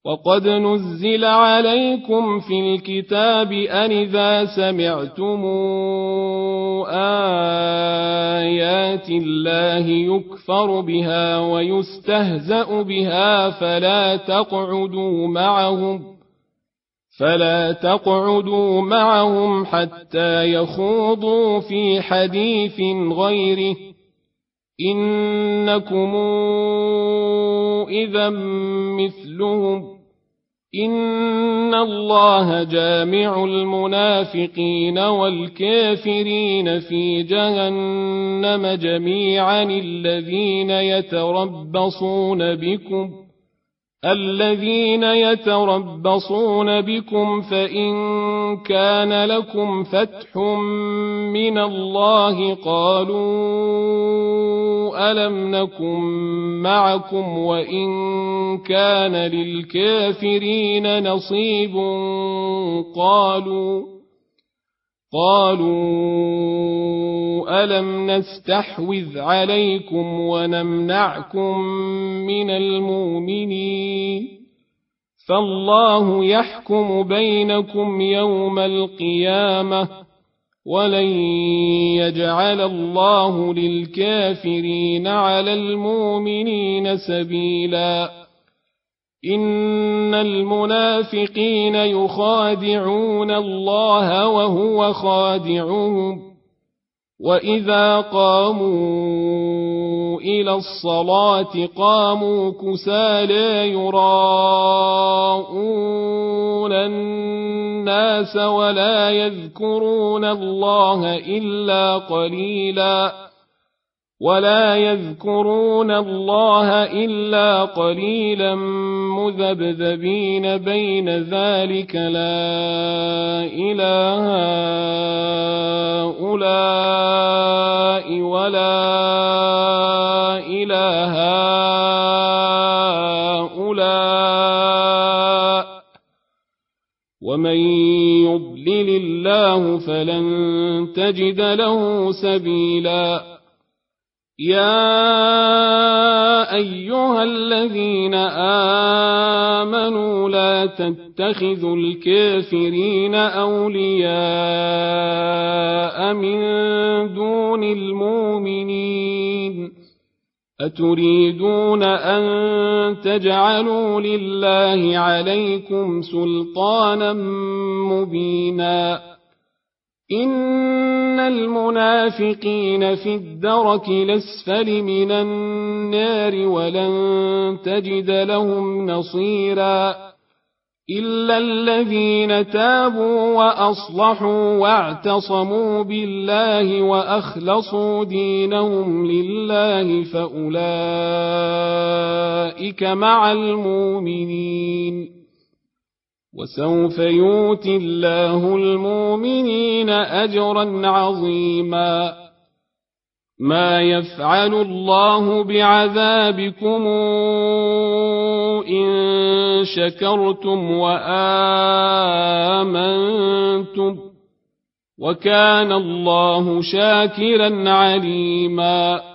وقد نزل عليكم في الكتاب أن إذا سمعتم آيات الله يكفر بها ويستهزأ بها فلا تقعدوا معهم حتى يخوضوا في حديث غيره إنكم إذا مثلهم إن الله جامع المنافقين والكافرين في جهنم جميعا الذين يتربصون بكم فإن كان لكم فتح من الله قالوا ألم نكن معكم وإن كان للكافرين نصيب قالوا ألم نستحوذ عليكم ونمنعكم من المؤمنين فالله يحكم بينكم يوم القيامة ولن يجعل الله للكافرين على المؤمنين سبيلا إن المنافقين يخادعون الله وهو خادعهم وإذا قاموا إلى الصلاة قاموا كسالى يراءون الناس ولا يذكرون الله إلا قليلا مذبذبين بين ذلك لا إله هؤلاء ولا إله هؤلاء ومن يضلل الله فلن تجد له سبيلا يا أيها الذين آمنوا لا تتخذوا الكافرين أولياء من دون المؤمنين أتريدون أن تجعلوا لله عليكم سلطانا مبينا إن المنافقين في الدرك الأسفل من النار ولن تجد لهم نصيرا إلا الذين تابوا وأصلحوا واعتصموا بالله وأخلصوا دينهم لله فأولئك مع المؤمنين وسوف يؤتي الله المؤمنين أجرا عظيما ما يفعل الله بعذابكم إن شكرتم وآمنتم وكان الله شاكرا عليما